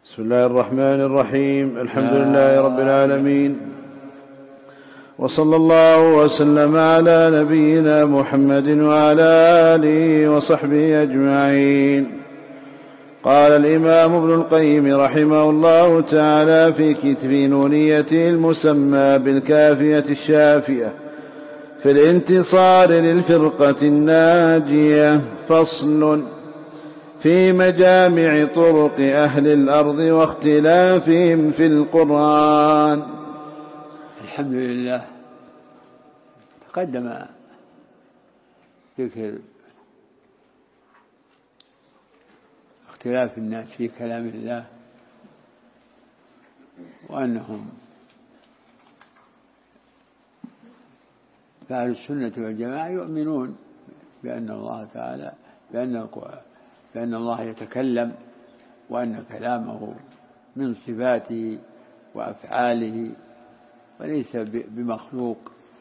بسم الله الرحمن الرحيم. الحمد لله رب العالمين، وصلى الله وسلم على نبينا محمد وعلى آله وصحبه أجمعين. قال الإمام ابن القيم رحمه الله تعالى في نونيته المسمى بالكافية الشافية في الانتصار للفرقة الناجية: فصل في مجامع طرق أهل الأرض واختلافهم في القرآن. الحمد لله. تقدم ذكر اختلاف الناس في كلام الله، وأنهم فأهل السنة والجماعة يؤمنون بأن الله تعالى بأن الله يتكلم، وأن كلامه من صفاته وأفعاله وليس بمخلوق.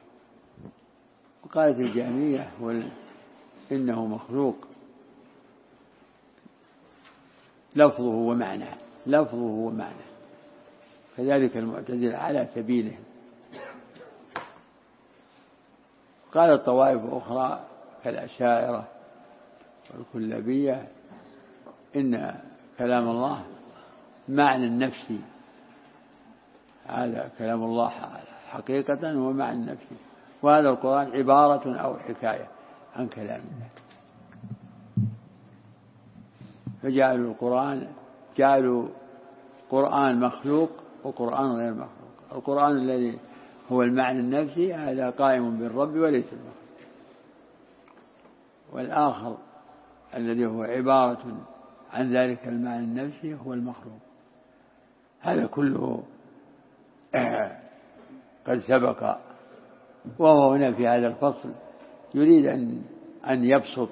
وقالت الجهمية إنه مخلوق لفظه ومعنى، كذلك المعتزلة على سبيلهم. قالت طوائف أخرى كالأشاعرة والكلابية إن كلام الله معنى نفسي، هذا كلام الله حقيقة هو معنى نفسي، وهذا القرآن عبارة أو حكاية عن كلام الله. جعلوا قرآن مخلوق وقرآن غير مخلوق. القرآن الذي هو المعنى النفسي هذا قائم بالرب وليس المخلوق، والآخر الذي هو عبارة عن ذلك المعنى النفسي هو المخلوق. هذا كله قد سبق، وهو هنا في هذا الفصل يريد أن يبسط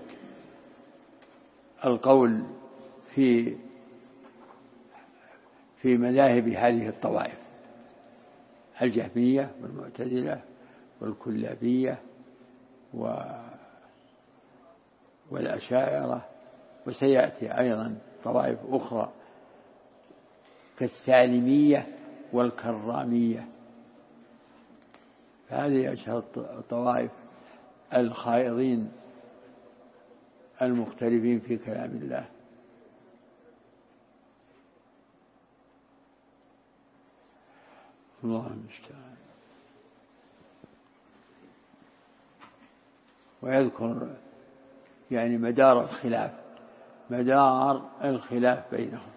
القول في مذاهب هذه الطوائف: الجهمية والمعتزلة والكلابية والأشاعرة، وسيأتي أيضا طوائف أخرى كالسالمية والكرامية. هذه أشهر الطوائف الخائضين المختلفين في كلام الله. الله المستعان. ويذكر يعني مدار الخلاف بينهم،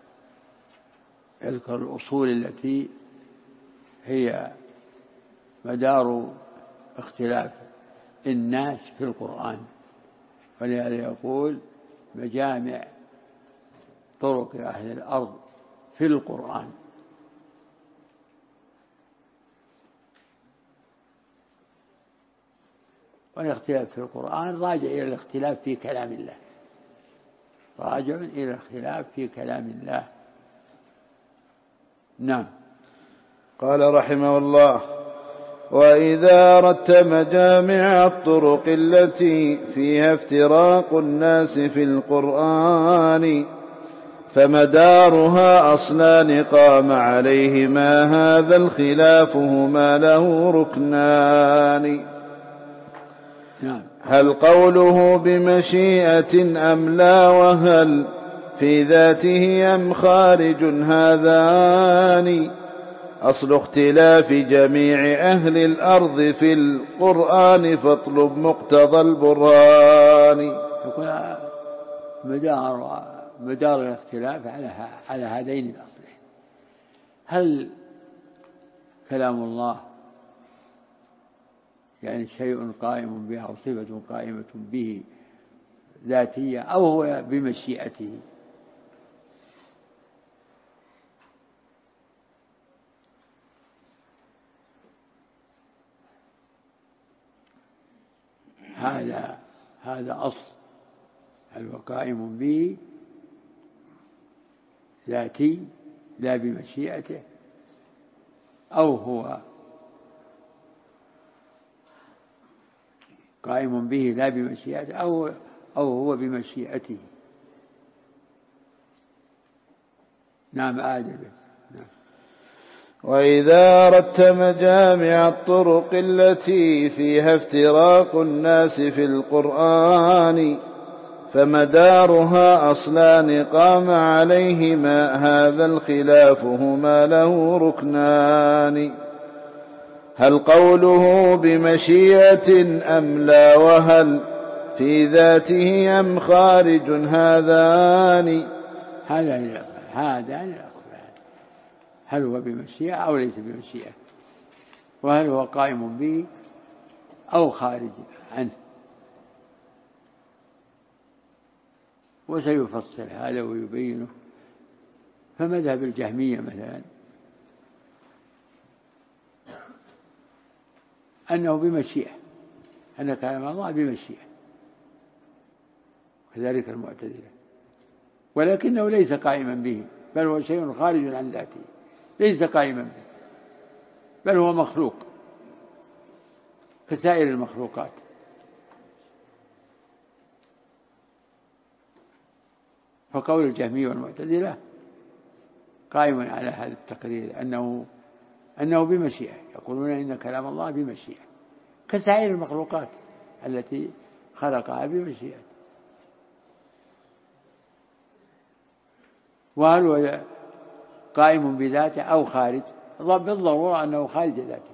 يذكر الأصول التي هي مدار اختلاف الناس في القرآن. ولهذا يقول مجامع طرق أهل الأرض في القرآن. والاختلاف في القرآن راجع إلى الاختلاف في كلام الله، نعم. قال رحمه الله: وإذا أردت مجامع الطرق التي فيها افتراق الناس في القرآن فمدارها أصلان قام عليهما هذا الخلاف هما له ركنان. هل قوله بمشيئة أم لا، وهل في ذاته أم خارج، هذان أصل اختلاف جميع أهل الأرض في القرآن، فاطلب مقتضى البرهان. يقول مدار الاختلاف على هذين الأصلين: هل كلام الله يعني شيء قائم به أو صفة قائمة به ذاتية، أو هو بمشيئته؟ هذا أصل. هل هو قائم به ذاتي لا بمشيئته، أو هو قائم به لا بمشيئته أو هو بمشيئته. نعم أعدل. نعم. وإذا أردت مجامع الطرق التي فيها افتراق الناس في القرآن فمدارها أصلان قام عليهما هذا الخلاف هما له ركنان. هل قوله بمشيئة أم لا، وهل في ذاته أم خارج، هذان الأصلان، هل هو بمشيئة أو ليس بمشيئة، وهل هو قائم به أو خارج عنه. وسيفصل هذا ويبينه. فمذهب الجهمية مثلا أنه بمشيئة، أن كلام الله بمشيئة، كذلك المعتزلة، ولكنه ليس قائما به، بل هو شيء خارج عن ذاته، ليس قائما به، بل هو مخلوق كسائر المخلوقات. فقول الجهمية والمعتزلة قائم على هذا التقرير، أنه بمشيئة، يقولون إن كلام الله بمشيئة كسائر المخلوقات التي خلقها بمشيئة. وهل هو قائم بذاته أو خارج؟ بالضرورة أنه خارج ذاته.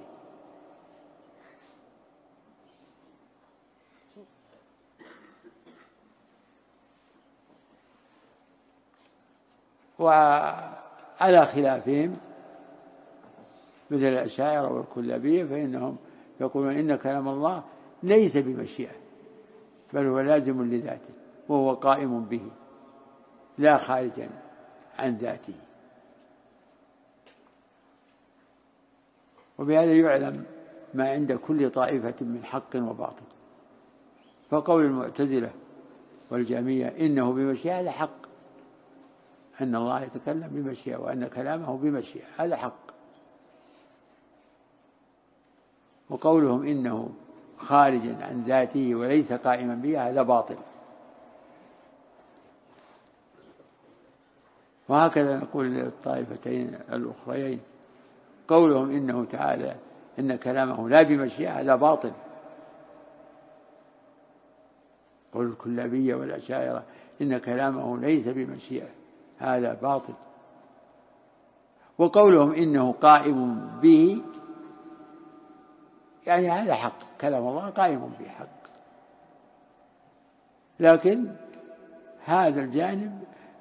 وعلى خلافهم مثل الأشاعرة والكلابية فإنهم يقولون إن كلام الله ليس بمشيئة، بل هو لازم لذاته، وهو قائم به لا خارجا عن ذاته. وبهذا يعلم ما عند كل طائفة من حق وباطل. فقول المعتزلة والجهمية إنه بمشيئة هذا حق، أن الله يتكلم بمشيئة وأن كلامه بمشيئة هذا حق. وقولهم إنه خارج عن ذاته وليس قائما به هذا باطل. وهكذا نقول للطائفتين الأخريين قولهم إنه تعالى إن كلامه لا بمشيئة هذا باطل. قول الكلابية والأشاعرة إن كلامه ليس بمشيئة هذا باطل. وقولهم إنه قائم به يعني هذا حق، كلام الله قائم به حق، لكن هذا الجانب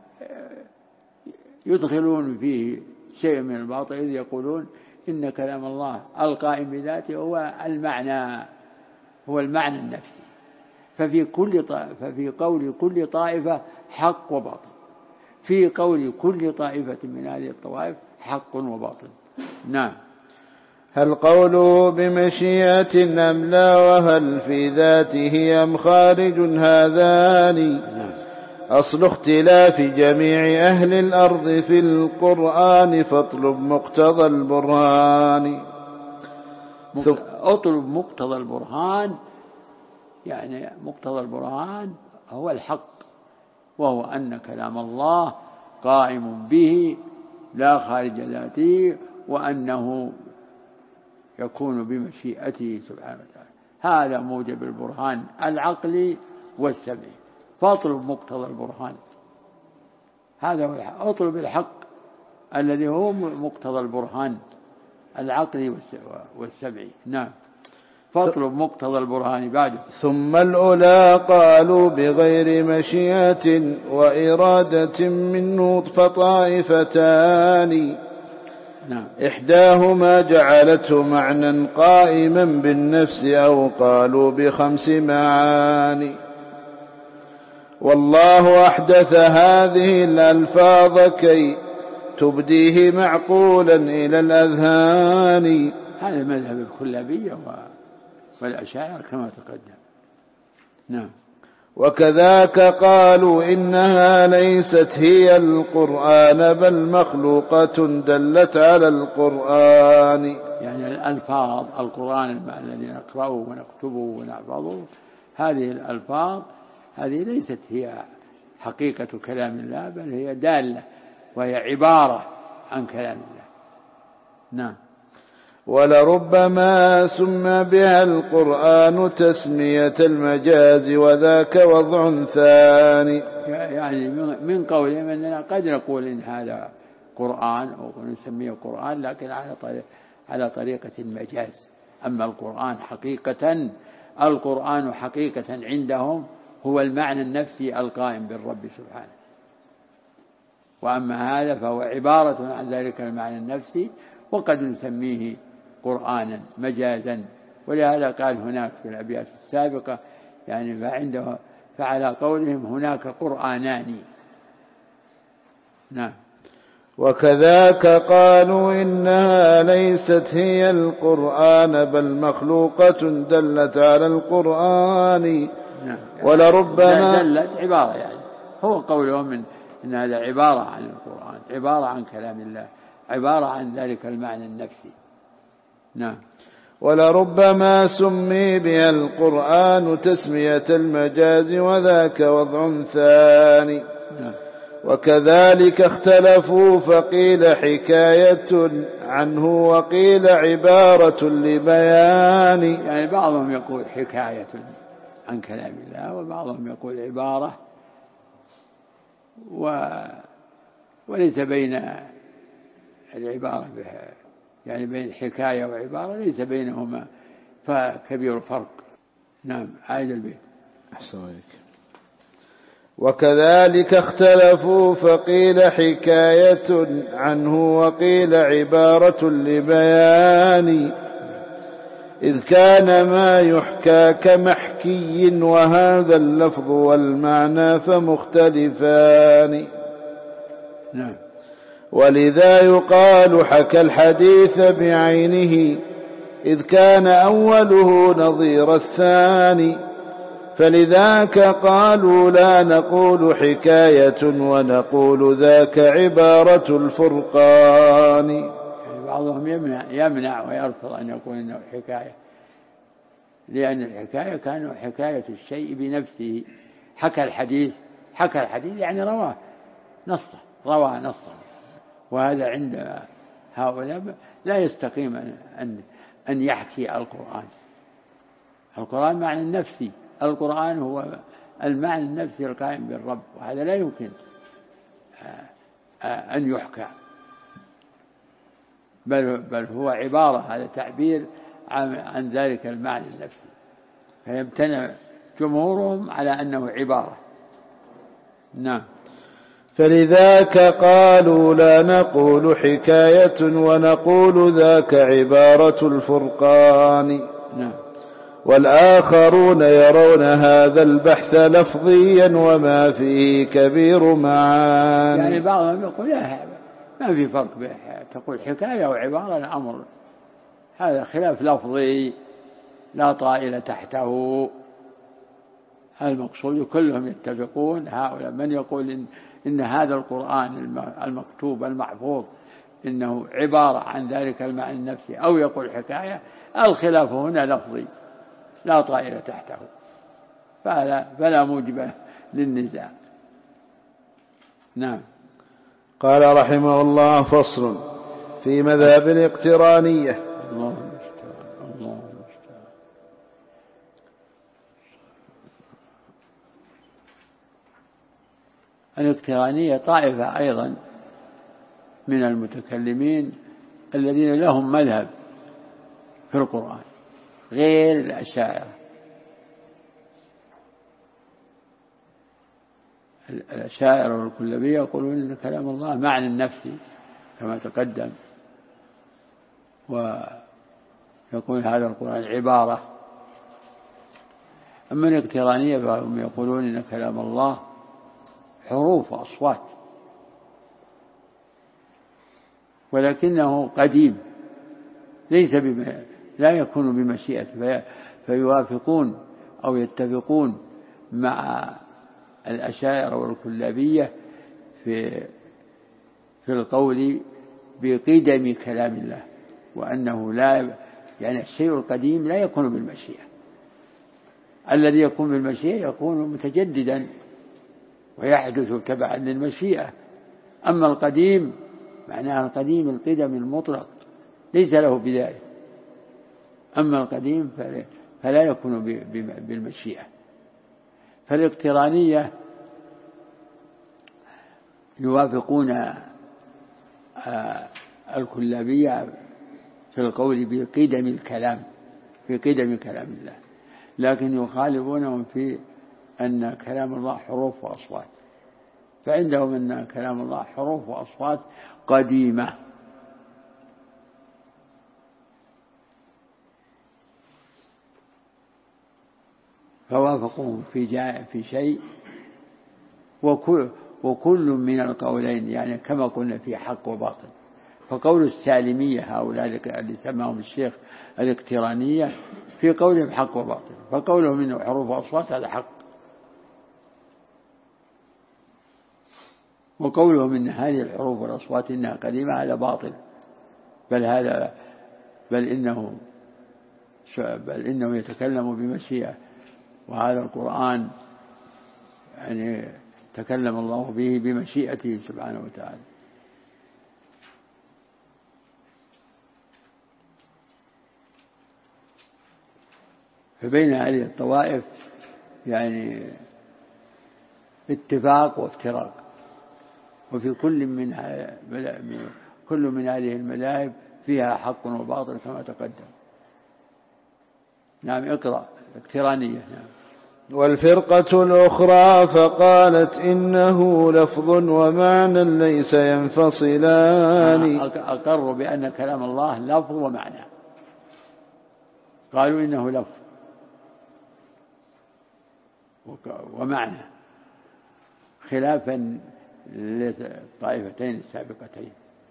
يدخلون فيه شيء من الباطل، إذ يقولون إن كلام الله القائم بذاته هو المعنى النفسي، ففي قول كل طائفة حق وباطل، في قول كل طائفة من هذه الطوائف حق وباطل. نعم. هل قوله بمشيئة أم لا، وهل في ذاته أم خارج، هذان أصل اختلاف جميع أهل الأرض في القرآن، فاطلب مقتضى البرهان. اطلب مقتضى البرهان، يعني مقتضى البرهان هو الحق، وهو أن كلام الله قائم به لا خارج ذاته، وأنه يكون بمشيئته سبحانه وتعالى. هذا موجب البرهان العقلي والسمعي. فاطلب مقتضى البرهان، هذا هو الحق. اطلب الحق الذي هو مقتضى البرهان العقلي والسمعي. نعم. فاطلب مقتضى البرهان بعده. ثم الأولى قالوا بغير مشيئة وإرادة منه فطائفتان. نعم. إحداهما جعلته معنى قائما بالنفس، أو قالوا ب5 معاني. والله أحدث هذه الألفاظ كي تبديه معقولا إلى الأذهان. هذا مذهب الكلابية والأشاعرة كما تقدم. نعم. وكذاك قالوا إنها ليست هي القرآن بل مخلوقة دلت على القرآن. يعني الألفاظ القرآن الذي نقرأه ونكتبه ونحفظه، هذه الألفاظ هذه ليست هي حقيقة كلام الله، بل هي دالة وهي عبارة عن كلام الله. نعم. ولربما سمى بها القرآن تسمية المجاز وذاك وضع ثاني. يعني من قولهم أننا قد نقول إن هذا قرآن أو نسميه قرآن لكن على طريقة المجاز. أما القرآن حقيقة عندهم هو المعنى النفسي القائم بالرب سبحانه، وأما هذا فهو عبارة عن ذلك المعنى النفسي، وقد نسميه قرآنا مجازا. ولهذا قال هناك في الأبيات السابقة يعني فعلى قولهم هناك قرآنان. نعم. وكذاك قالوا إنها ليست هي القرآن بل مخلوقة دلت على القرآن. نعم. ولربما دلت عبارة، يعني هو قولهم إن هذا عبارة عن القرآن، عبارة عن كلام الله، عبارة عن ذلك المعنى النفسي. نعم. ولربما سمي بها القرآن تسمية المجاز وذاك وضع ثاني. نعم. وكذلك اختلفوا فقيل حكاية عنه وقيل عبارة لبيان. يعني بعضهم يقول حكاية عن كلام الله وبعضهم يقول عبارة، وليس بين العبارة يعني بين الحكاية وعبارة ليس بينهما فكبير فرق. نعم. عايد البيت. أحسن عليك. وكذلك اختلفوا فقيل حكاية عنه وقيل عبارة لبيان، إذ كان ما يحكى كمحكي وهذا اللفظ والمعنى فمختلفان. نعم. ولذا يقال حكى الحديث بعينه إذ كان أوله نظير الثاني، فلذاك قالوا لا نقول حكاية ونقول ذاك عبارة الفرقان. يعني بعضهم يمنع ويرفض أن يقول إنه حكاية، لأن الحكاية كانوا حكاية الشيء بنفسه. حكى الحديث يعني رواه نصه، وهذا عند هؤلاء لا يستقيم أن يحكي القرآن معنى النفسي. القرآن هو المعنى النفسي القائم بالرب، وهذا لا يمكن أن يحكى، بل هو عبارة، هذا تعبير عن ذلك المعنى النفسي، فيمتنع جمهورهم على أنه عبارة. نعم. فلذاك قالوا لا نقول حكاية ونقول ذاك عبارة الفرقان. نعم. والآخرون يرون هذا البحث لفظيا وما فيه كبير معاني. يعني بعضهم يقول ما في فرق تقول حكاية وعبارة، الأمر هذا خلاف لفظي لا طائل تحته. المقصود كلهم يتفقون، هؤلاء من يقول إن هذا القرآن المكتوب المحفوظ إنه عبارة عن ذلك المعنى النفسي أو يقول حكاية، الخلاف هنا لفظي لا طائل تحته، فلا موجب للنزاع. نعم. قال رحمه الله: فصل في مذهب الاقترانية. الله المستعان. الاقترانية طائفة أيضا من المتكلمين الذين لهم مذهب في القرآن غير الأشاعرة. الأشاعرة والكلابية يقولون إن كلام الله معنى النفسي كما تقدم، ويقول هذا القرآن عبارة. أما الاقترانية فهم يقولون إن كلام الله حروف وأصوات، ولكنه قديم لا يكون بمشيئته، فيوافقون أو يتفقون مع الأشاعرة والكلابية في القول بقدم كلام الله، وأنه يعني الشيء القديم لا يكون بالمشيئة، الذي يكون بالمشيئة يكون متجددا ويحدث تبعا للمشيئة، أما القديم معناها القديم القدم المطلق ليس له بداية. أما القديم فلا يكون بالمشيئة. فالاقترانية يوافقون الكلابية في القول بقدم الكلام، في قدم كلام الله، لكن يخالفونهم في أن كلام الله حروف وأصوات، فعندهم أن كلام الله حروف وأصوات قديمة. فوافقوهم في شيء، وكل من القولين يعني كما قلنا في حق وباطل. فقول السالمية هؤلاء اللي سماهم الشيخ الاقترانية في قولهم حق وباطل، فقولهم إنه حروف وأصوات هذا حق، وقولهم إن هذه الحروف والأصوات إنها قديمة هذا باطل، بل إنه يتكلم بمشيئة، وهذا القرآن يعني تكلم الله به بمشيئته سبحانه وتعالى. فبين هذه الطوائف يعني اتفاق وافتراق، وفي كل من هذه المذاهب فيها حق وباطل كما تقدم. نعم اقرأ اقترانية. نعم. والفرقة الأخرى فقالت إنه لفظ ومعنى ليس ينفصلان. أقروا بأن كلام الله لفظ ومعنى، قالوا إنه لفظ ومعنى، خلافا للطائفتين السابقتين.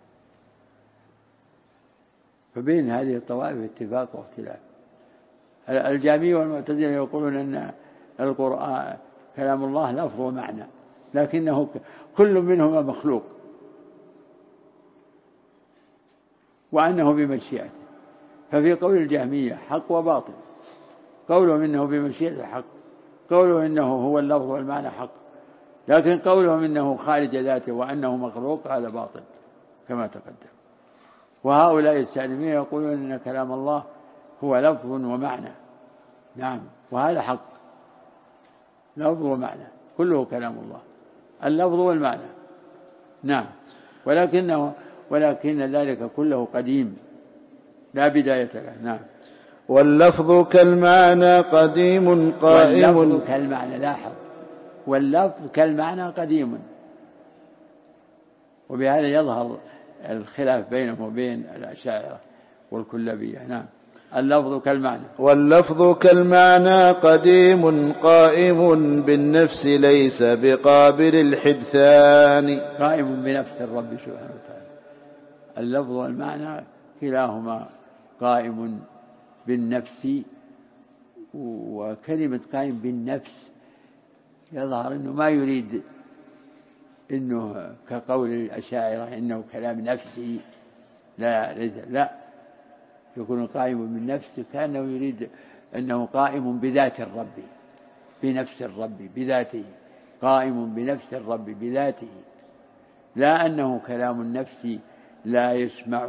فبين هذه الطوائف اتفاق واختلاف. الجهمية والمعتزلة يقولون أن القرآن كلام الله لفظ ومعنى، لكنه كل منهما مخلوق، وأنه بمشيئته. ففي قول الجهمية حق وباطل، قولهم إنه بمشيئته حق، قولهم إنه هو اللفظ والمعنى حق، لكن قولهم إنه خارج ذاته وأنه مخلوق هذا باطل كما تقدم. وهؤلاء السالمية يقولون إن كلام الله هو لفظ ومعنى. نعم، وهذا حق، لفظ ومعنى كله كلام الله، اللفظ والمعنى. نعم، ولكن ذلك كله قديم لا بداية له. نعم. واللفظ كالمعنى قديم قائم. واللفظ كالمعنى، لاحظ، واللفظ كالمعنى قديم. وبهذا يظهر الخلاف بينهم وبين الأشاعرة والكلابية. نعم. اللفظ كالمعنى. واللفظ كالمعنى قديم قائم بالنفس ليس بقابل الحدثان. قائم بنفس الرب سبحانه وتعالى. اللفظ والمعنى كلاهما قائم بالنفس، وكلمة قائم بالنفس يظهر أنه ما يريد أنه كقول الأشاعرة إنه كلام نفسي، لا يكون قائم بالنفس كأنه يريد أنه قائم بذات الرب، بنفس الرب بذاته، قائم بنفس الرب بذاته، لا أنه كلام النفس لا يسمع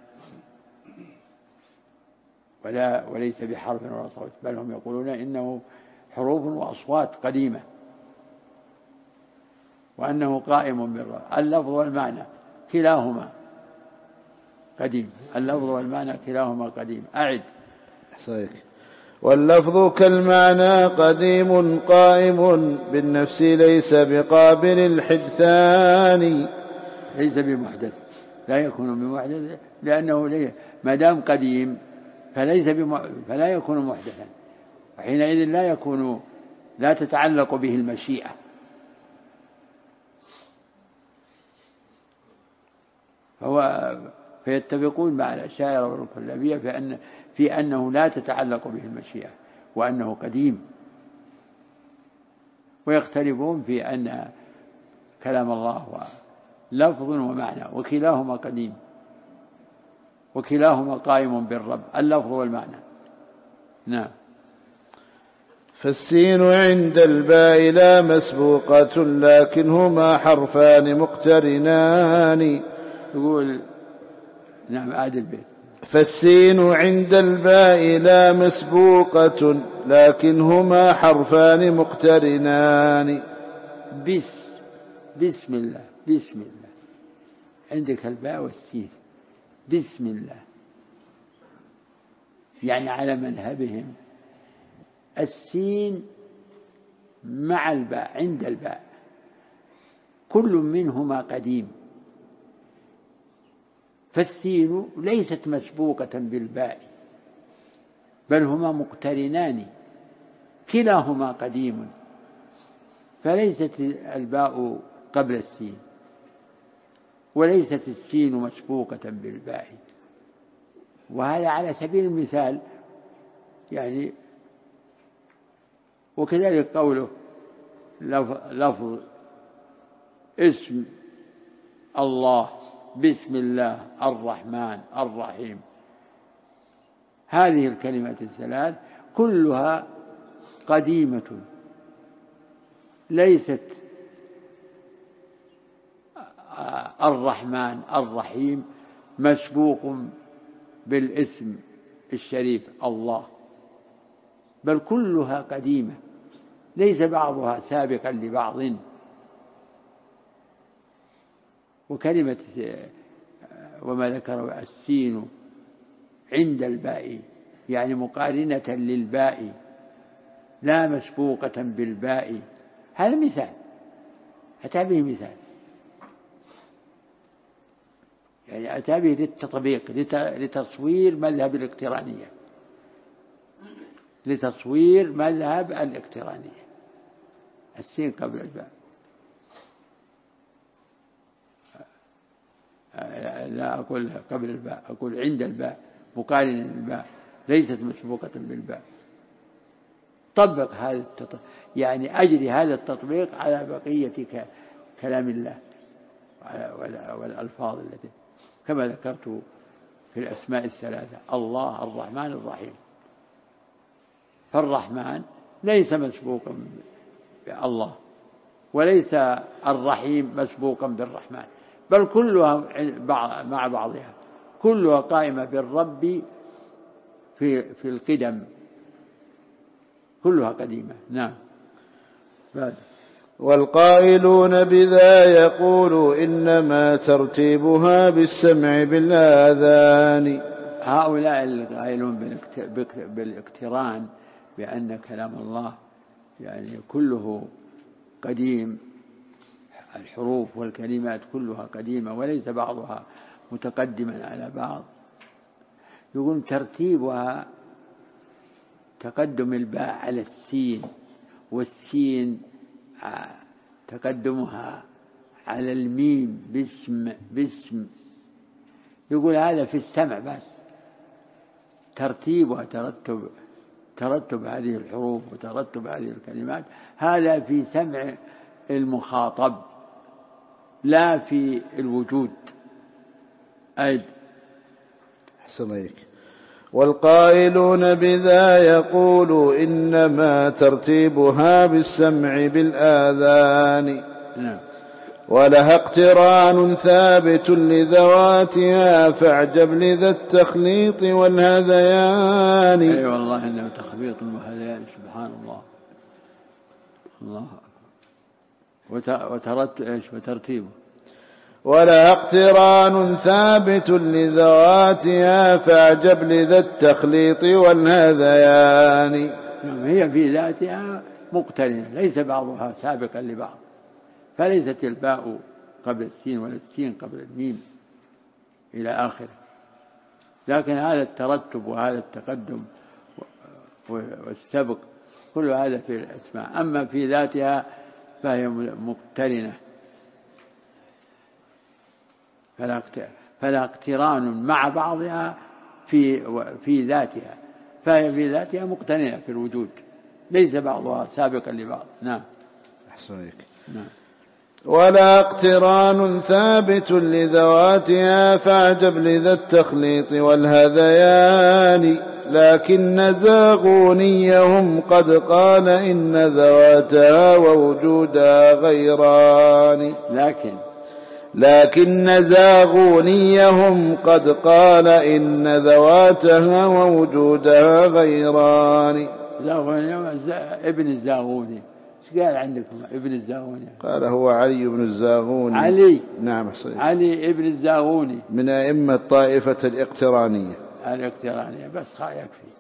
وليس بحرف ولا صوت، بل هم يقولون إنه حروف وأصوات قديمة، وأنه قائم بالرب. اللفظ والمعنى كلاهما قديم، اللفظ والمعنى كلاهما قديم. أعد. صحيح. واللفظ كالمعنى قديم قائم بالنفس ليس بقابل الحدثان. ليس بمحدث، لا يكون بمحدث، لأنه ما دام قديم فلا يكون محدثا، وحينئذ لا تتعلق به المشيئة. فيتفقون مع الأشاعرة والكلابية في أنه لا تتعلق به المشيئة، وأنه قديم. ويختلفون في أن كلام الله لفظ ومعنى، وكلاهما قديم، وكلاهما قائم بالرب، اللفظ والمعنى. نعم. فالسين عند الباء لا مسبوقة لكنهما حرفان مقترنان. يقول نعم عاد البيت. فالسين عند الباء لا مسبوقة لكنهما حرفان مقترنان. بسم الله، بسم الله، عندك الباء والسين، بسم الله، يعني على مذهبهم السين مع الباء عند الباء كل منهما قديم، فالسين ليست مسبوقة بالباء بل هما مقترنان كلاهما قديم، فليست الباء قبل السين وليست السين مسبوقة بالباء. وهذا على سبيل المثال يعني. وكذلك قوله لفظ اسم الله بسم الله الرحمن الرحيم، هذه الكلمات الثلاث كلها قديمة ليست الرحمن الرحيم مسبوق بالاسم الشريف الله، بل كلها قديمة ليس بعضها سابقا لبعض. وكلمة وما ذكر السين عند الباء يعني مقارنة للباء لا مسبوقة بالباء، هذا مثال، أتى به مثال، يعني أتى به للتطبيق لتصوير مذهب الاقترانية، لتصوير مذهب الاقترانية، السين قبل الباء. لا أقول قبل الباء، أقول عند الباء مقارنة للباء ليست مسبوقة بالباء. طبق هذا يعني أجري هذا التطبيق على بقية كلام الله والألفاظ التي كما ذكرت في الأسماء الثلاثة الله الرحمن الرحيم. فالرحمن ليس مسبوقا بالله وليس الرحيم مسبوقا بالرحمن، بل كلها مع بعضها كلها قائمة بالرب في القدم، كلها قديمة. نعم. بعد. والقائلون بذا يقول إنما ترتيبها بالسمع بالآذان. هؤلاء القائلون بالاقتران بأن كلام الله يعني كله قديم، الحروف والكلمات كلها قديمة وليس بعضها متقدما على بعض، يقول ترتيبها تقدم الباء على السين، والسين تقدمها على الميم باسم. يقول هذا في السمع بس، ترتيبها ترتب هذه الحروف وترتب هذه الكلمات هذا في سمع المخاطب لا في الوجود. حسنيك. والقائلون بذا يقول إنما ترتيبها بالسمع بالآذان. ولها اقتران ثابت لذواتها فاعجب لذا التخليط والهذيان. أي والله إنه تخليط وهذيان سبحان الله. الله وترتيبه. ولا اقتران ثابت لذواتها فاعجب لذا التخليط والهذيان. هي في ذاتها مقترنة ليس بعضها سابقا لبعض، فليست الباء قبل السين ولا السين قبل الميم إلى آخره، لكن هذا الترتب وهذا التقدم والسبق كل هذا في الأسماء. أما في ذاتها فهي مقترنة، فلا اقتران مع بعضها في ذاتها، فهي في ذاتها مقترنة في الوجود ليس بعضها سابقا لبعض. نعم. أحسنك. نعم. ولا اقتران ثابت لذواتها فاعجب لذا التخليط والهذيان. لكن زاغونيهم قد قال إن ذواتها ووجودها غيران. لكن زاغونيهم قد قال إن ذواتها ووجودها غيران. ابن الزاغوني ايش قال عندكم ابن الزاغوني؟ قال هو علي بن الزاغوني. علي، نعم صحيح، علي ابن الزاغوني من أئمة طائفة الاقترانية. بس يكفي.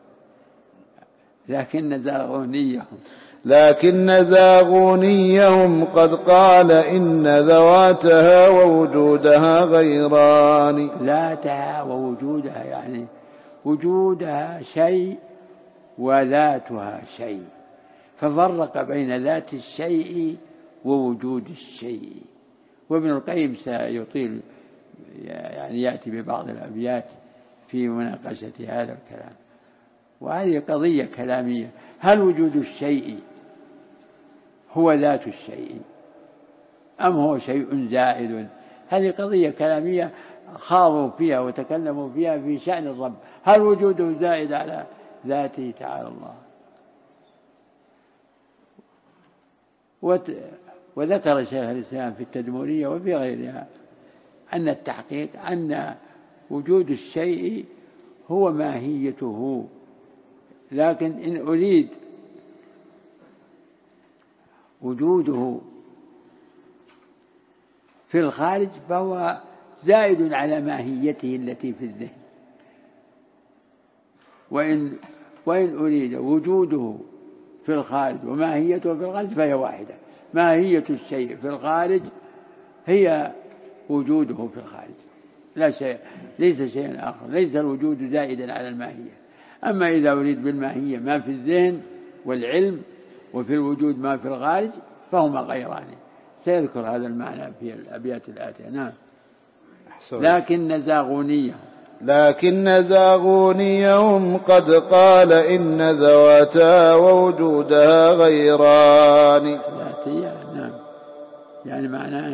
لكن زاغونيهم قد قال إن ذواتها ووجودها غيران. ذاتها ووجودها يعني وجودها شيء وذاتها شيء، ففرق بين ذات الشيء ووجود الشيء. وابن القيم سيطيل يعني يأتي ببعض الأبيات في مناقشة هذا الكلام. وهذه قضية كلامية، هل وجود الشيء هو ذات الشيء أم هو شيء زائد؟ هذه قضية كلامية خاضوا فيها وتكلموا فيها في شأن الرب، هل وجوده زائد على ذاته تعالى الله؟ وذكر شيخ الإسلام في التدمرية وفي غيرها أن التحقيق أن وجود الشيء هو ماهيته، لكن إن أريد وجوده في الخارج فهو زائد على ماهيته التي في الذهن. وإن أريد وجوده في الخارج وماهيته في الخارج فهي واحدة. ماهية الشيء في الخارج هي وجوده في الخارج، لا شيء، ليس شيء آخر، ليس الوجود زائدا على الماهية. أما إذا أريد بالماهية ما في الذهن والعلم وفي الوجود ما في الخارج فهما غيران. سيذكر هذا المعنى في الأبيات الآتية. نعم. لكن زاغونيهم قد قال إن ذواتها ووجودها غيران. نعم، يعني معناه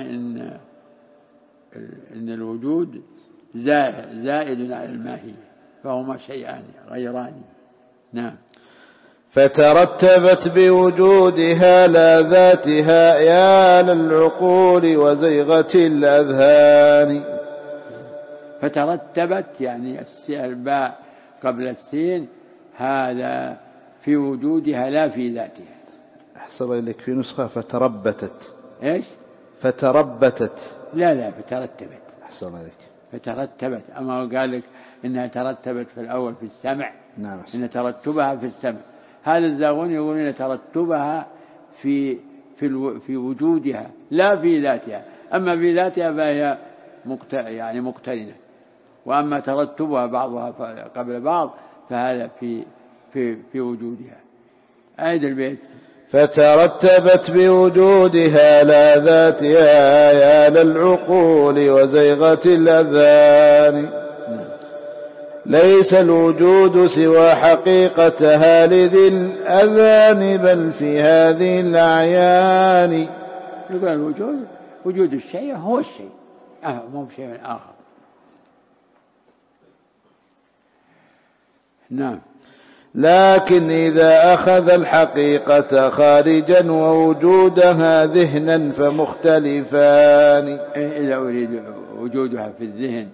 إن الوجود زائد على الماهية، فهما شيئان غيران. نعم. فترتبت بوجودها لا ذاتها يا للعقول وزيغة الأذهان. فترتبت يعني الباء قبل السين، هذا في وجودها لا في ذاتها. أحسن لك في نسخة فتربتت. إيش؟ فتربتت. لا فترتبت. أحسن لك. فترتبت، أما قال لك إنها ترتبت في الأول في السمع. نعم. إن ترتبها في السمع. هذا الزاغون يقول إن ترتبها في وجودها لا في ذاتها. أما في ذاتها فهي يعني مقترنة، وأما ترتبها بعضها قبل بعض فهذا في وجودها. أعد البيت. فترتبت بوجودها لا ذاتها يا للعقول وزيغة الأذهان. ليس الوجود سوى حقيقتها لذي الأذهان بل في هذه الأعيان. يقول وجود الشيء هو الشيء، مو شيء آخر. نعم. لكن إذا أخذ الحقيقة خارجا ووجودها ذهنا فمختلفان. إذا أريد وجودها في الذهن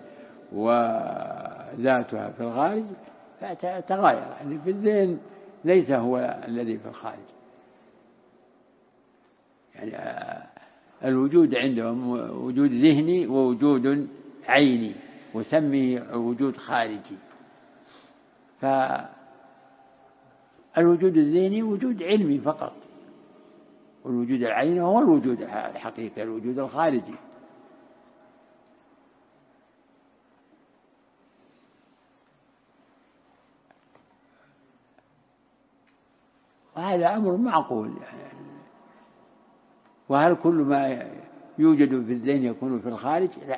وذاتها في الخارج فتغاير، يعني في الذهن ليس هو الذي في الخارج. يعني الوجود عندهم وجود ذهني ووجود عيني، وسمي وجود خارجي. فالوجود الذهني وجود علمي فقط، والوجود العيني هو الوجود الحقيقي، الوجود الخارجي. وهذا أمر معقول يعني. وهل كل ما يوجد في الذهن يكون في الخارج؟ لا.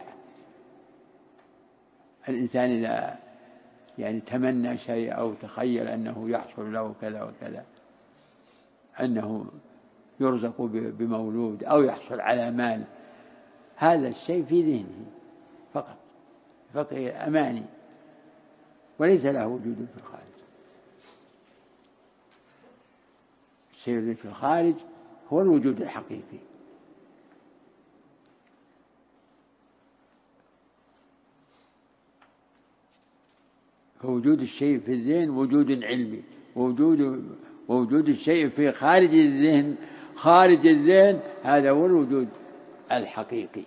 الإنسان إذا يعني تمنى شيء أو تخيل أنه يحصل له كذا وكذا، أنه يرزق بمولود أو يحصل على مال، هذا الشيء في ذهنه فقط أماني، وليس له وجود في الخارج. الشيء الذي في الخارج هو الوجود الحقيقي. فوجود الشيء في الذهن وجود علمي، ووجود الشيء في خارج الذهن، خارج الذهن، هذا هو الوجود الحقيقي.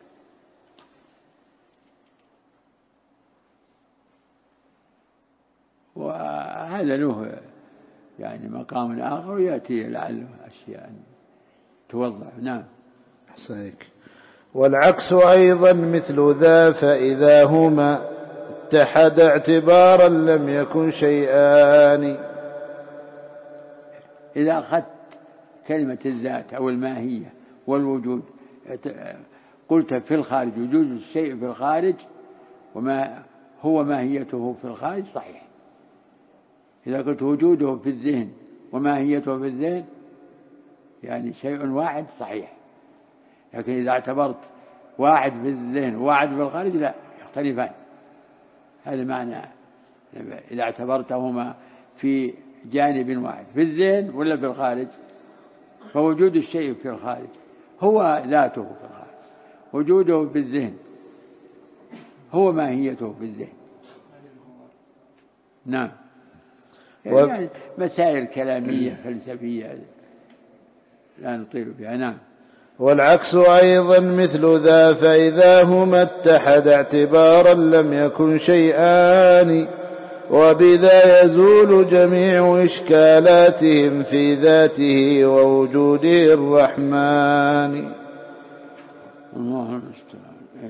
وهذا له يعني مقام آخر يأتي لعله أشياء توضح. نعم. أحسنك. والعكس أيضا مثل ذا، فإذا هما اتحد اعتبارا لم يكن شيئان. إذا أخذت كلمة الذات أو الماهية والوجود، قلت في الخارج وجود الشيء في الخارج وما هو ماهيته في الخارج، صحيح. إذا قلت وجوده في الذهن وماهيته في الذهن يعني شيء واحد، صحيح. لكن إذا اعتبرت واحد في الذهن وواحد في الخارج لا، يختلفان. هذا معنى إذا اعتبرتهما في جانب واحد في الذهن ولا في الخارج، فوجود الشيء في الخارج هو ذاته في الخارج، وجوده في الذهن هو ماهيته في الذهن. نعم. يعني مسائل كلامية فلسفية لا نطيل بها. نعم. والعكس أيضا مثل ذا، فإذا هما اتحد اعتبارا لم يكن شيئان، وبذا يزول جميع إشكالاتهم في ذاته ووجوده الرحمن. الله المستعان.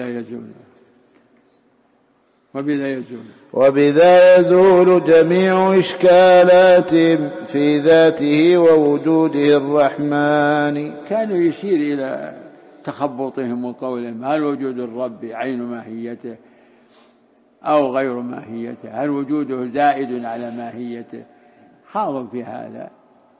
وبذا يزول جميع إشكالاتهم في ذاته ووجوده الرحمن. كانوا يشير إلى تخبطهم وقولهم: هل وجود الرب عين ماهيته أو غير ماهيته؟ هل وجوده زائد على ماهيته؟ خاضوا في هذا.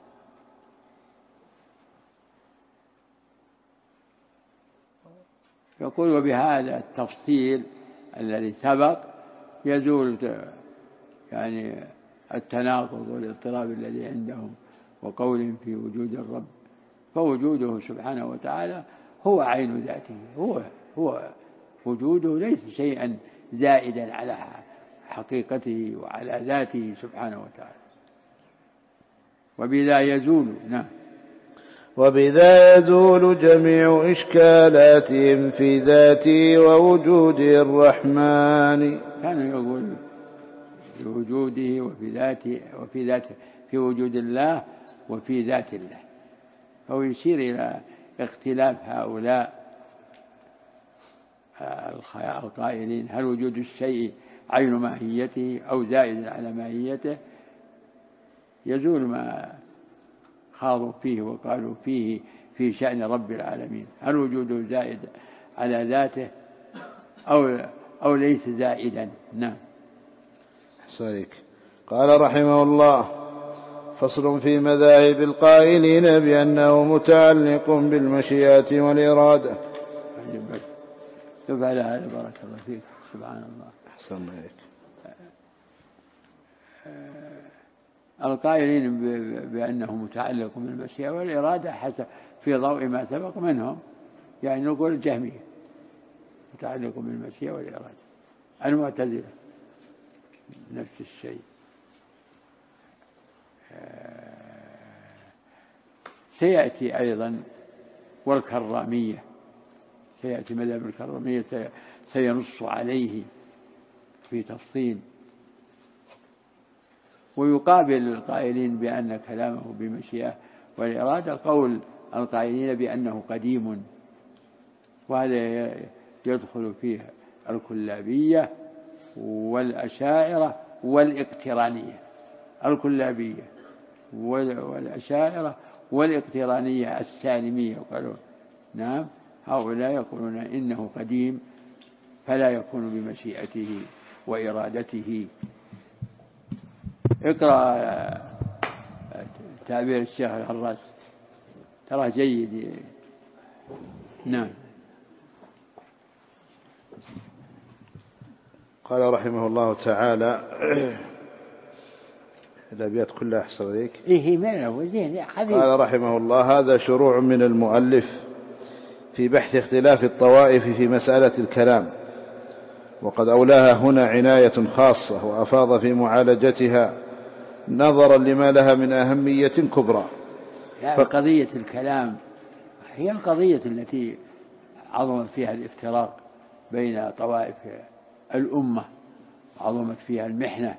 يقول: وبهذا التفصيل الذي سبق يزول يعني التناقض والاضطراب الذي عندهم وقولهم في وجود الرب. فوجوده سبحانه وتعالى هو عين ذاته، هو وجوده ليس شيئا زائدا على حقيقته وعلى ذاته سبحانه وتعالى. وبذا يزول. نعم. وبذا يزول جميع إشكالاتهم في ذاته ووجوده الرحمن. كان يقول في وجوده وفي ذاته في وجود الله وفي ذات الله. فهو يشير إلى اختلاف هؤلاء القائلين: هل وجود الشيء عين ماهيته أو زائد على ماهيته؟ يزول ما خاضوا فيه وقالوا فيه في شأن رب العالمين: هل وجوده زائد على ذاته أو ليس زائدا؟ نعم. صحيح. قال رحمه الله: فصل في مذاهب القائلين بأنه متعلق بالمشيئة والإرادة. يفعل هذا. بارك الله فيك. سبحان الله. أحسن الله. القائلين بأنه متعلق بالمشيئة والإرادة حسب في ضوء ما سبق منهم، يعني نقول الجهمية متعلق بالمشيئة والإرادة، المعتزلة نفس الشيء. سيأتي أيضا والكرامية، سيأتي مذهب الكرامية سينص عليه في تفصيل. ويقابل القائلين بأن كلامه بمشيئة والإرادة قول القائلين بأنه قديم، وهذا يدخل فيه الكلابية والأشاعرة والاقترانية. الكلابية والأشاعرة والاقترانية السالمية قالوا نعم، هؤلاء يقولون إنه قديم فلا يكون بمشيئته وإرادته. اقرأ تعبير الشيخ الحراس، ترى جيد. نعم. قال رحمه الله تعالى: الأبيات كلها أحسن عليك. إيه من زين حبيب. قال رحمه الله: هذا شروع من المؤلف في بحث اختلاف الطوائف في مسألة الكلام، وقد أولاها هنا عناية خاصة وأفاض في معالجتها نظرا لما لها من أهمية كبرى. قضية الكلام هي القضية التي عظمت فيها الافتراق بين طوائف الأمة، عظمت فيها المحنة،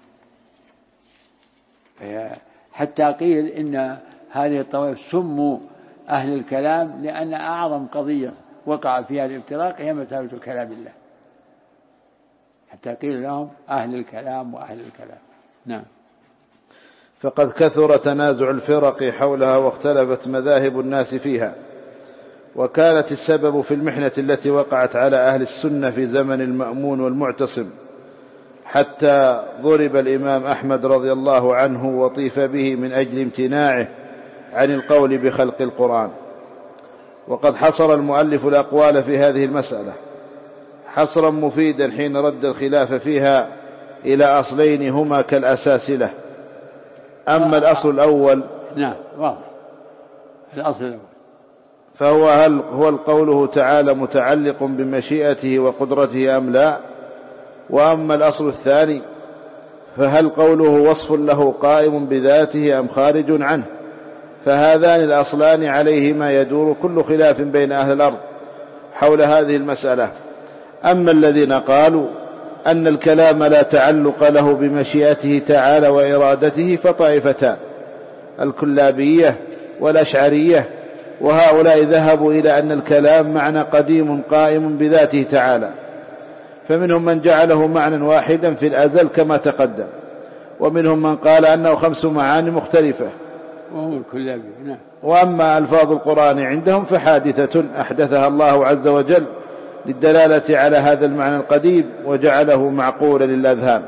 حتى قيل إن هذه الطوائف سموا أهل الكلام لأن أعظم قضية وقع فيها الافتراق هي مسألة كلام الله، حتى قيل لهم أهل الكلام وأهل الكلام. نعم. فقد كثر تنازع الفرق حولها واختلفت مذاهب الناس فيها، وكانت السبب في المحنة التي وقعت على أهل السنة في زمن المأمون والمعتصم، حتى ضرب الإمام أحمد رضي الله عنه وطيف به من أجل امتناعه عن القول بخلق القرآن. وقد حصر المؤلف الأقوال في هذه المسألة حصرا مفيدا حين رد الخلاف فيها إلى أصلين هما كالأساس له. أما الأصل الأول، نعم واضح، الأصل الأول فهو هل هو قوله تعالى متعلق بمشيئته وقدرته أم لا؟ وأما الأصل الثاني فهل قوله وصف له قائم بذاته أم خارج عنه؟ فهذان الأصلان عليهما يدور كل خلاف بين أهل الأرض حول هذه المسألة. أما الذين قالوا أن الكلام لا تعلق له بمشيئته تعالى وإرادته فطائفتان: الكلابية والأشعرية، وهؤلاء ذهبوا إلى أن الكلام معنى قديم قائم بذاته تعالى، فمنهم من جعله معنى واحدا في الأزل كما تقدم، ومنهم من قال أنه 5 معاني مختلفة، وهو الكلابية. نعم. وأما ألفاظ القرآن عندهم فحادثة أحدثها الله عز وجل للدلالة على هذا المعنى القديم وجعله معقولا للأذهان.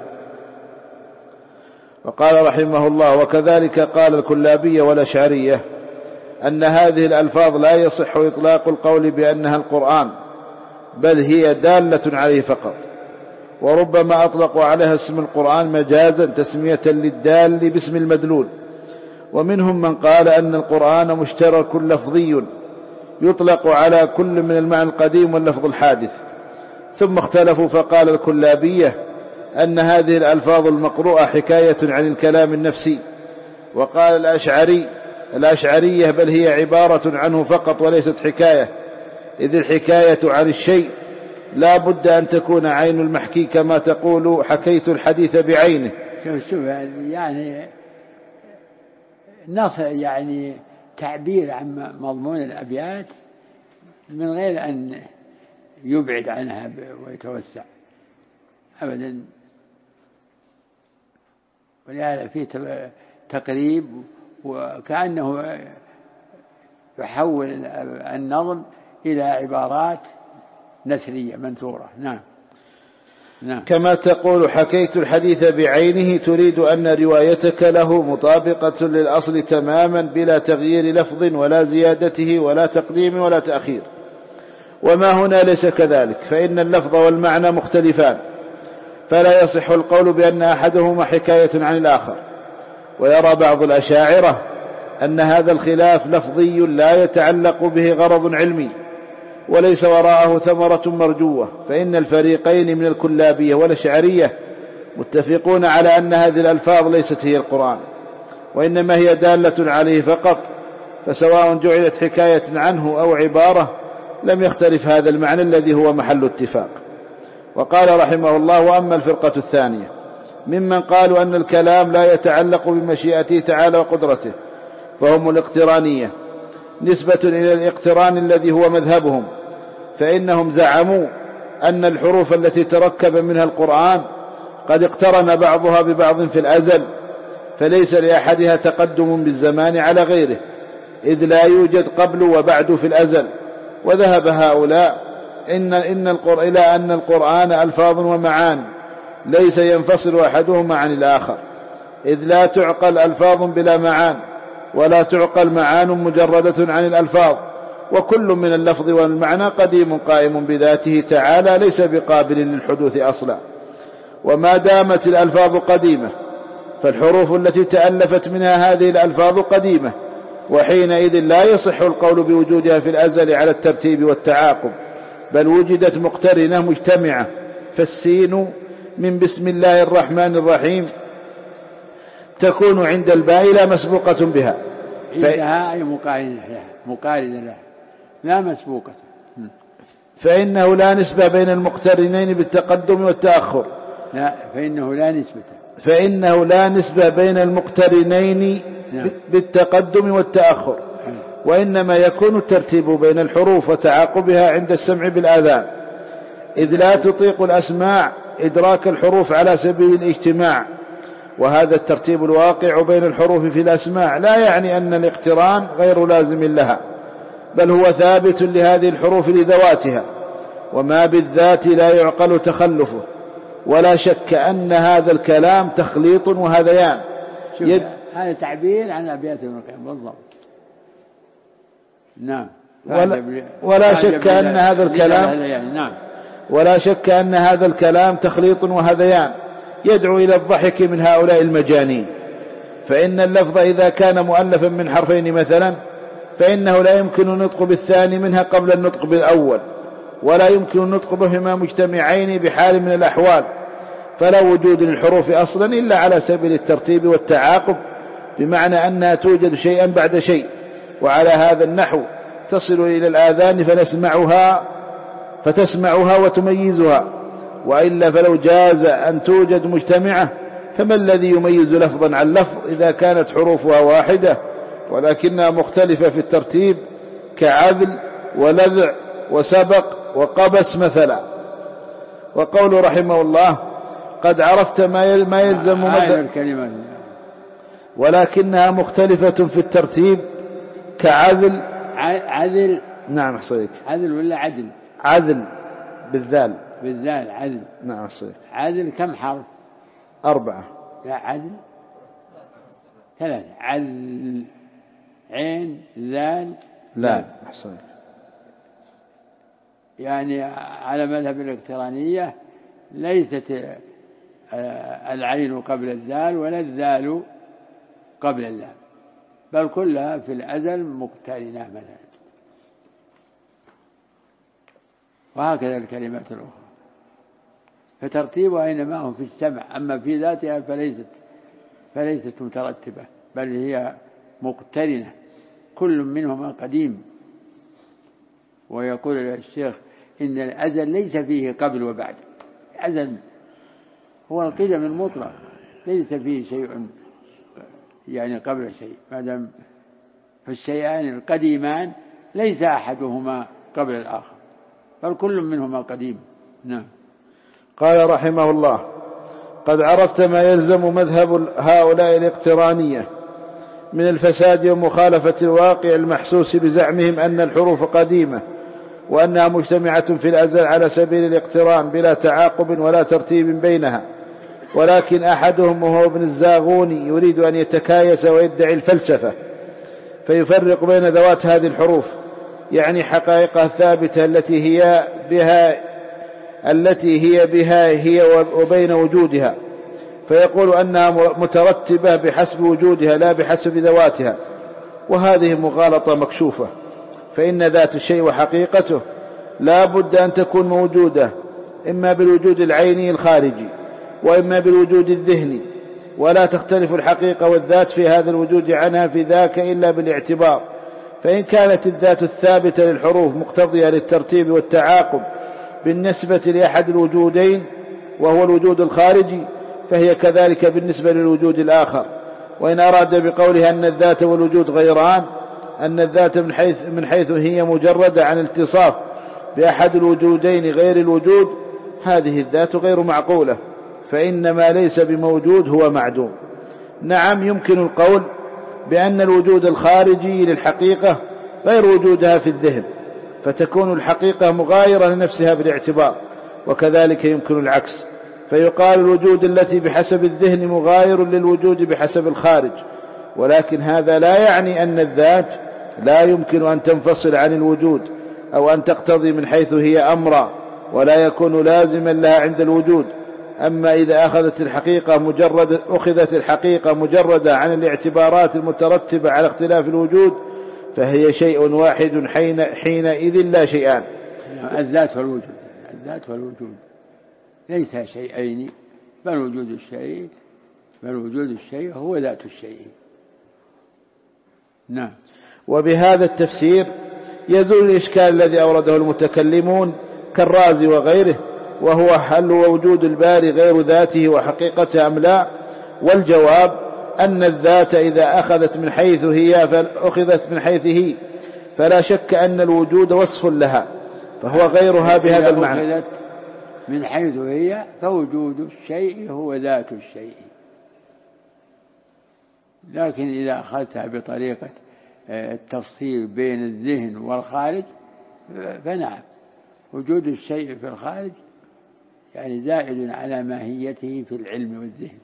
وقال رحمه الله: وكذلك قال الكلابية والأشعرية أن هذه الألفاظ لا يصح إطلاق القول بأنها القرآن، بل هي دالة عليه فقط، وربما أطلقوا عليها اسم القرآن مجازا تسمية للدال باسم المدلول. ومنهم من قال أن القرآن مشترك لفظي يطلق على كل من المعنى القديم واللفظ الحادث. ثم اختلفوا فقال الكلابية أن هذه الألفاظ المقروءة حكاية عن الكلام النفسي، وقال الأشعرية بل هي عبارة عنه فقط وليست حكاية، إذ الحكاية عن الشيء لا بد أن تكون عين المحكي، كما تقول حكيت الحديث بعينه. شوف يعني نص يعني تعبير عن مضمون الأبيات من غير أن يبعد عنها ويتوسع أبدا، ولهذا فيه تقريب، وكأنه يحول النظم إلى عبارات نثرية منثورة. نعم. نعم. كما تقول حكيت الحديث بعينه، تريد أن روايتك له مطابقة للأصل تماما بلا تغيير لفظ ولا زيادته ولا تقديم ولا تأخير. وما هنا ليس كذلك، فإن اللفظ والمعنى مختلفان، فلا يصح القول بأن أحدهما حكاية عن الآخر. ويرى بعض الأشاعرة أن هذا الخلاف لفظي لا يتعلق به غرض علمي وليس وراءه ثمرة مرجوة، فإن الفريقين من الكلابية والأشعرية متفقون على أن هذه الألفاظ ليست هي القرآن، وإنما هي دالة عليه فقط، فسواء جعلت حكاية عنه أو عبارة لم يختلف هذا المعنى الذي هو محل اتفاق. وقال رحمه الله: وأما الفرقة الثانية ممن قالوا أن الكلام لا يتعلق بمشيئته تعالى وقدرته، فهم الاقترانية نسبة إلى الاقتران الذي هو مذهبهم، فإنهم زعموا أن الحروف التي تركب منها القرآن قد اقترن بعضها ببعض في الأزل، فليس لأحدها تقدم بالزمان على غيره، إذ لا يوجد قبل وبعد في الأزل. وذهب هؤلاء إلى أن القرآن ألفاظ ومعان ليس ينفصل أحدهما عن الآخر، إذ لا تعقل ألفاظ بلا معان، ولا تعقل معان مجردة عن الألفاظ، وكل من اللفظ والمعنى قديم قائم بذاته تعالى ليس بقابل للحدوث أصلا. وما دامت الألفاظ قديمة فالحروف التي تألفت منها هذه الألفاظ قديمة، وحينئذ لا يصح القول بوجودها في الأزل على الترتيب والتعاقب، بل وجدت مقترنة مجتمعة. فالسين من بسم الله الرحمن الرحيم تكون عند الباء لا مسبوقة بها، عندها أي مقارنة لها لا مسبوقة. فإنه لا نسبة بين المقترنين بالتقدم والتأخر. لا، فإنه لا نسبة بين المقترنين بالتقدم والتأخر، وإنما يكون الترتيب بين الحروف وتعاقبها عند السمع بالآذان، إذ لا تطيق الأسماع إدراك الحروف على سبيل الاجتماع. وهذا الترتيب الواقع بين الحروف في الأسماع لا يعني أن الاقتران غير لازم لها، بل هو ثابت لهذه الحروف لذواتها، وما بالذات لا يعقل تخلفه. ولا شك أن هذا الكلام تخليط وهذيان. هذا تعبير عن أبيات ابن القيم بالضبط. نعم. ولا شك أن هذا الكلام نعم. ولا شك أن هذا الكلام تخليط وهذيان يدعو إلى الضحك من هؤلاء المجانين. فإن اللفظ إذا كان مؤلفا من حرفين مثلا، فإنه لا يمكن النطق بالثاني منها قبل النطق بالأول، ولا يمكن النطق بهما مجتمعين بحال من الأحوال، فلا وجود للحروف أصلا إلا على سبيل الترتيب والتعاقب، بمعنى أنها توجد شيئا بعد شيء، وعلى هذا النحو تصل إلى الآذان فتسمعها وتميزها. وإلا فلو جاز أن توجد مجتمعة، فما الذي يميز لفظا عن لفظ إذا كانت حروفها واحدة ولكنها مختلفة في الترتيب، كعذل ولذع وسبق وقبس مثلا. وقول رحمه الله قد عرفت ما يلزم الكلمة، ولكنها مختلفة في الترتيب كعذل. عذل. نعم أحصيك. عذل ولا عدل؟ عذل بالذال. عدل. نعم أحصيك. عدل كم حرف؟ 4. لا، عدل 3. عدل عين ذال لا أحصيك. يعني على مذهب الاقترانية ليست العين قبل الذال ولا الذال قبل اللام، بل كلها في الأزل مقترنة مثلا. وهكذا الكلمات الأخرى، فترتيبها إنما هو في السمع، أما في ذاتها فليست مترتبة، بل هي مقترنة، كل منهما قديم. ويقول الشيخ إن الأزل ليس فيه قبل وبعد، الأزل هو القدم المطلق، ليس فيه شيء يعني قبل شيء، ما دام فالشيئان القديمان ليس أحدهما قبل الآخر، بل كل منهما قديم. نعم. قال رحمه الله قد عرفت ما يلزم مذهب هؤلاء الاقترانية من الفساد ومخالفة الواقع المحسوس بزعمهم أن الحروف قديمة، وأنها مجتمعة في الأزل على سبيل الاقتران بلا تعاقب ولا ترتيب بينها. ولكن أحدهم وهو ابن الزاغوني يريد أن يتكايس ويدعي الفلسفة، فيفرق بين ذوات هذه الحروف، يعني حقائقها الثابتة التي هي بها وبين وجودها، فيقول أنها مترتبة بحسب وجودها لا بحسب ذواتها. وهذه مغالطة مكشوفة، فإن ذات الشيء وحقيقته لا بد أن تكون موجودة، إما بالوجود العيني الخارجي وإما بالوجود الذهني، ولا تختلف الحقيقة والذات في هذا الوجود عنها في ذاك إلا بالاعتبار. فإن كانت الذات الثابتة للحروف مقتضية للترتيب والتعاقب بالنسبة لأحد الوجودين وهو الوجود الخارجي، فهي كذلك بالنسبة للوجود الآخر. وإن أراد بقولها أن الذات والوجود غيران، أن الذات من حيث هي مجردة عن التصاف بأحد الوجودين غير الوجود، هذه الذات غير معقولة، فإن ما ليس بموجود هو معدوم. نعم، يمكن القول بأن الوجود الخارجي للحقيقة غير وجودها في الذهن، فتكون الحقيقة مغايرة لنفسها بالاعتبار، وكذلك يمكن العكس، فيقال الوجود التي بحسب الذهن مغاير للوجود بحسب الخارج. ولكن هذا لا يعني أن الذات لا يمكن أن تنفصل عن الوجود أو أن تقتضي من حيث هي أمرا، ولا يكون لازما لها عند الوجود، أما إذا أخذت الحقيقة مجردة عن الاعتبارات المترتبة على اختلاف الوجود فهي شيء واحد حينئذ لا شيئان. الذات والوجود ليس شيئين، بل وجود الشيء هو ذات الشيء. نعم. وبهذا التفسير يزول الإشكال الذي أورده المتكلمون كالرازي وغيره، وهو هل وجود الباري غير ذاته وحقيقته أم لا؟ والجواب أن الذات إذا أخذت من حيث هي فأخذت من حيث هي، فلا شك أن الوجود وصف لها فهو غيرها بهذا المعنى. أخذت من حيث هي فوجود الشيء هو ذات الشيء. لكن إذا أخذتها بطريقة التفصيل بين الذهن والخارج فنعم، وجود الشيء في الخارج يعني زائد على ماهيته في العلم والذهن.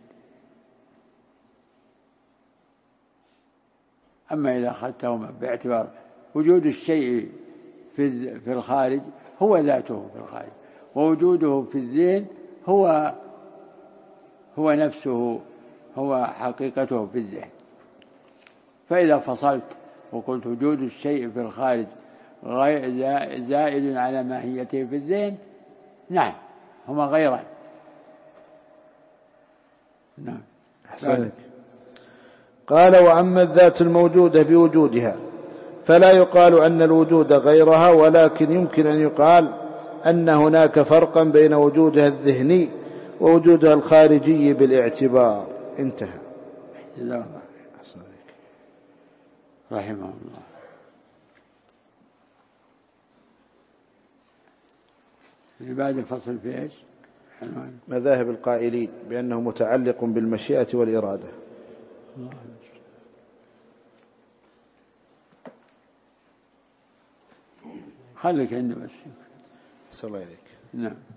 أما إذا أخذتهما باعتبار وجود الشيء في الخارج هو ذاته في الخارج، ووجوده في الذهن هو نفسه، هو حقيقته في الذهن. فإذا فصلت وقلت وجود الشيء في الخارج زائد على ماهيته في الذهن، نعم هما غيران. نعم. قال وأما الذات الموجودة بوجودها فلا يقال أن الوجود غيرها، ولكن يمكن أن يقال أن هناك فرقا بين وجودها الذهني ووجودها الخارجي بالاعتبار. انتهى. رحمه الله. بعد الفصل في ايش؟ مذاهب القائلين بأنه متعلق بالمشيئة والإرادة. خليك عنده بس. صلى الله عليك. نعم.